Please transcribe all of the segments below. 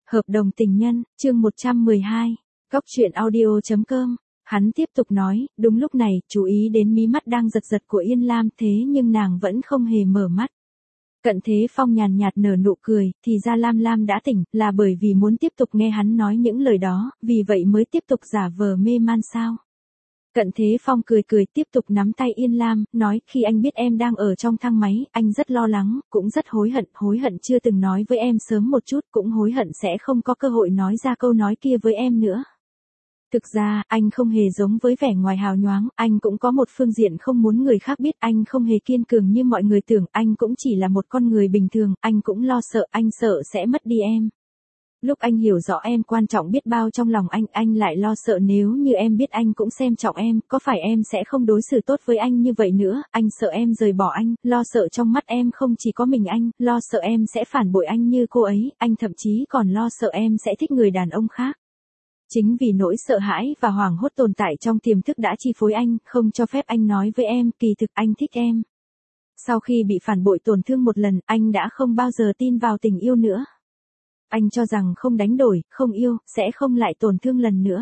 Hợp đồng tình nhân, chương 112. Góc truyện audio.com. Hắn tiếp tục nói, đúng lúc này, chú ý đến mí mắt đang giật giật của Yên Lam, thế nhưng nàng vẫn không hề mở mắt. Cận Thế Phong nhàn nhạt nở nụ cười, thì ra Lam Lam đã tỉnh, là bởi vì muốn tiếp tục nghe hắn nói những lời đó, vì vậy mới tiếp tục giả vờ mê man sao? Cận Thế Phong cười cười tiếp tục nắm tay Yên Lam, nói, khi anh biết em đang ở trong thang máy, anh rất lo lắng, cũng rất hối hận chưa từng nói với em sớm một chút, cũng hối hận sẽ không có cơ hội nói ra câu nói kia với em nữa. Thực ra, anh không hề giống với vẻ ngoài hào nhoáng, anh cũng có một phương diện không muốn người khác biết, anh không hề kiên cường như mọi người tưởng, anh cũng chỉ là một con người bình thường, anh cũng lo sợ, anh sợ sẽ mất đi em. Lúc anh hiểu rõ em quan trọng biết bao trong lòng anh lại lo sợ nếu như em biết anh cũng xem trọng em, có phải em sẽ không đối xử tốt với anh như vậy nữa, anh sợ em rời bỏ anh, lo sợ trong mắt em không chỉ có mình anh, lo sợ em sẽ phản bội anh như cô ấy, anh thậm chí còn lo sợ em sẽ thích người đàn ông khác. Chính vì nỗi sợ hãi và hoảng hốt tồn tại trong tiềm thức đã chi phối anh, không cho phép anh nói với em, kỳ thực anh thích em. Sau khi bị phản bội tổn thương một lần, anh đã không bao giờ tin vào tình yêu nữa. Anh cho rằng không đánh đổi, không yêu, sẽ không lại tổn thương lần nữa.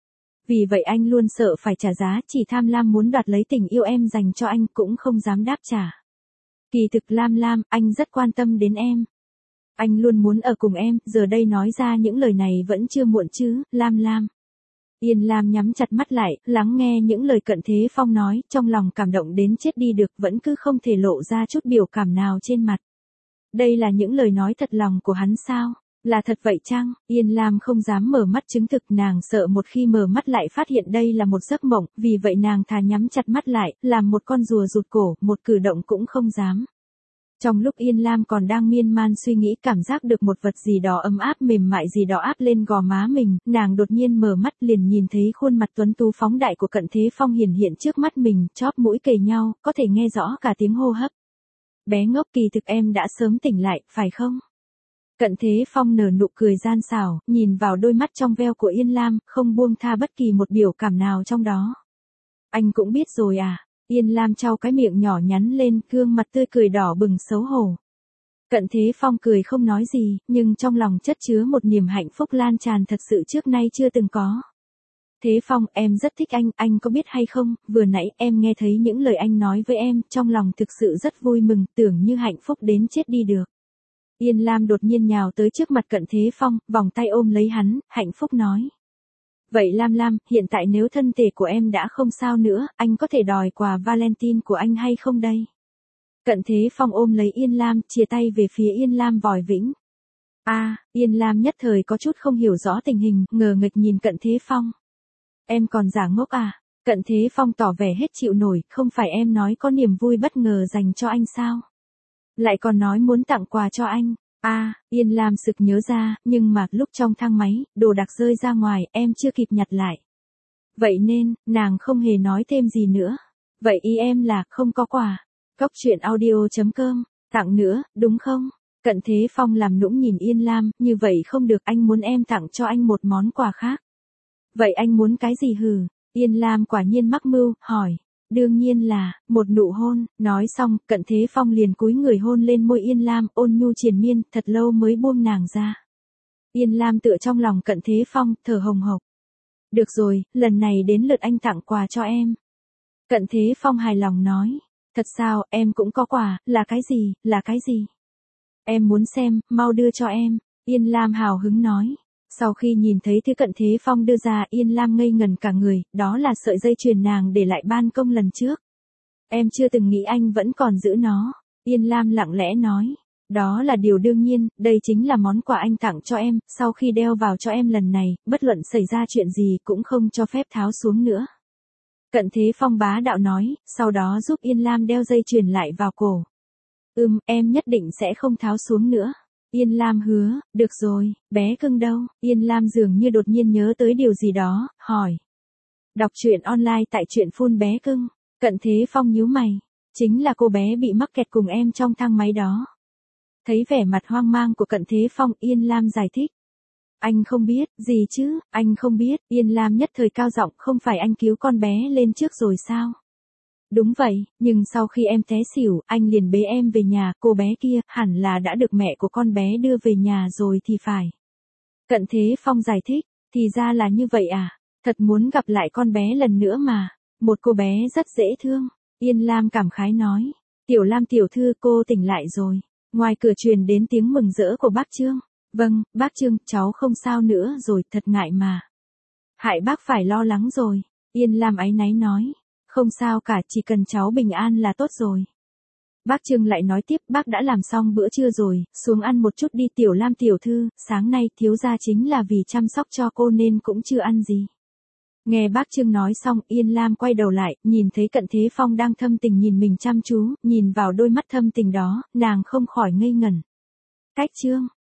Vì vậy anh luôn sợ phải trả giá, chỉ tham lam muốn đoạt lấy tình yêu em dành cho anh, cũng không dám đáp trả. Kỳ thực Lam, anh rất quan tâm đến em. Anh luôn muốn ở cùng em, giờ đây nói ra những lời này vẫn chưa muộn chứ, Lam. Yên Lam nhắm chặt mắt lại, lắng nghe những lời Cận Thế Phong nói, trong lòng cảm động đến chết đi được, vẫn cứ không thể lộ ra chút biểu cảm nào trên mặt. Đây là những lời nói thật lòng của hắn sao? Là thật vậy chăng? Yên Lam không dám mở mắt chứng thực, nàng sợ một khi mở mắt lại phát hiện đây là một giấc mộng, vì vậy nàng thà nhắm chặt mắt lại, làm một con rùa rụt cổ, một cử động cũng không dám. Trong lúc Yên Lam còn đang miên man suy nghĩ, cảm giác được một vật gì đó ấm áp mềm mại gì đó áp lên gò má mình, nàng đột nhiên mở mắt liền nhìn thấy khuôn mặt tuấn tú phóng đại của Cận Thế Phong hiển hiện trước mắt mình, chóp mũi kề nhau, có thể nghe rõ cả tiếng hô hấp. Bé ngốc, kỳ thực em đã sớm tỉnh lại, phải không? Cận Thế Phong nở nụ cười gian xảo, nhìn vào đôi mắt trong veo của Yên Lam, không buông tha bất kỳ một biểu cảm nào trong đó. Anh cũng biết rồi à? Yên Lam trao cái miệng nhỏ nhắn lên, gương mặt tươi cười đỏ bừng xấu hổ. Cận Thế Phong cười không nói gì, nhưng trong lòng chất chứa một niềm hạnh phúc lan tràn thật sự trước nay chưa từng có. Thế Phong, em rất thích anh có biết hay không, vừa nãy em nghe thấy những lời anh nói với em, trong lòng thực sự rất vui mừng, tưởng như hạnh phúc đến chết đi được. Yên Lam đột nhiên nhào tới trước mặt Cận Thế Phong, vòng tay ôm lấy hắn, hạnh phúc nói. Vậy Lam, hiện tại nếu thân thể của em đã không sao nữa, anh có thể đòi quà Valentine của anh hay không đây? Cận Thế Phong ôm lấy Yên Lam, chìa tay về phía Yên Lam vòi vĩnh. Yên Lam nhất thời có chút không hiểu rõ tình hình, ngờ nghịch nhìn Cận Thế Phong. Em còn giả ngốc à? Cận Thế Phong tỏ vẻ hết chịu nổi, không phải em nói có niềm vui bất ngờ dành cho anh sao? Lại còn nói muốn tặng quà cho anh. Yên Lam sực nhớ ra, nhưng mà lúc trong thang máy, đồ đạc rơi ra ngoài, em chưa kịp nhặt lại. Vậy nên, nàng không hề nói thêm gì nữa. Vậy ý em là không có quà. Góc truyện audio.com, tặng nữa, đúng không? Cận Thế Phong làm nũng nhìn Yên Lam, như vậy không được, anh muốn em tặng cho anh một món quà khác. Vậy anh muốn cái gì hừ? Yên Lam quả nhiên mắc mưu, hỏi. Đương nhiên là, một nụ hôn, nói xong, Cận Thế Phong liền cúi người hôn lên môi Yên Lam, ôn nhu triền miên, thật lâu mới buông nàng ra. Yên Lam tựa trong lòng Cận Thế Phong, thở hồng hộc. Được rồi, lần này đến lượt anh tặng quà cho em. Cận Thế Phong hài lòng nói. Thật sao, em cũng có quà, là cái gì? Em muốn xem, mau đưa cho em. Yên Lam hào hứng nói. Sau khi nhìn thấy thứ Cận Thế Phong đưa ra, Yên Lam ngây ngần cả người, đó là sợi dây chuyền nàng để lại ban công lần trước. Em chưa từng nghĩ anh vẫn còn giữ nó. Yên Lam lặng lẽ nói. Đó là điều đương nhiên, đây chính là món quà anh tặng cho em, sau khi đeo vào cho em lần này, bất luận xảy ra chuyện gì cũng không cho phép tháo xuống nữa. Cận Thế Phong bá đạo nói, sau đó giúp Yên Lam đeo dây chuyền lại vào cổ. Em nhất định sẽ không tháo xuống nữa. Yên Lam hứa, được rồi, bé cưng đâu? Yên Lam dường như đột nhiên nhớ tới điều gì đó, hỏi. Đọc truyện online tại truyện phun bé cưng. Cận Thế Phong nhíu mày. Chính là cô bé bị mắc kẹt cùng em trong thang máy đó. Thấy vẻ mặt hoang mang của Cận Thế Phong, Yên Lam giải thích. Anh không biết, gì chứ, anh không biết. Yên Lam nhất thời cao giọng, không phải anh cứu con bé lên trước rồi sao? Đúng vậy, nhưng sau khi em té xỉu, anh liền bế em về nhà, cô bé kia, hẳn là đã được mẹ của con bé đưa về nhà rồi thì phải. Cận Thế Phong giải thích, thì ra là như vậy à, thật muốn gặp lại con bé lần nữa mà, một cô bé rất dễ thương. Yên Lam cảm khái nói, Tiểu Lam tiểu thư cô tỉnh lại rồi. Ngoài cửa truyền đến tiếng mừng rỡ của bác Trương. Vâng, bác Trương, cháu không sao nữa rồi, thật ngại mà. Hại bác phải lo lắng rồi. Yên Lam áy náy nói, không sao cả, chỉ cần cháu bình an là tốt rồi. Bác Trương lại nói tiếp, bác đã làm xong bữa trưa rồi, xuống ăn một chút đi Tiểu Lam tiểu thư, sáng nay thiếu gia chính là vì chăm sóc cho cô nên cũng chưa ăn gì. Nghe bác Trương nói xong, Yên Lam quay đầu lại, nhìn thấy Cận Thế Phong đang thâm tình nhìn mình chăm chú, nhìn vào đôi mắt thâm tình đó, nàng không khỏi ngây ngẩn. Cách Trương,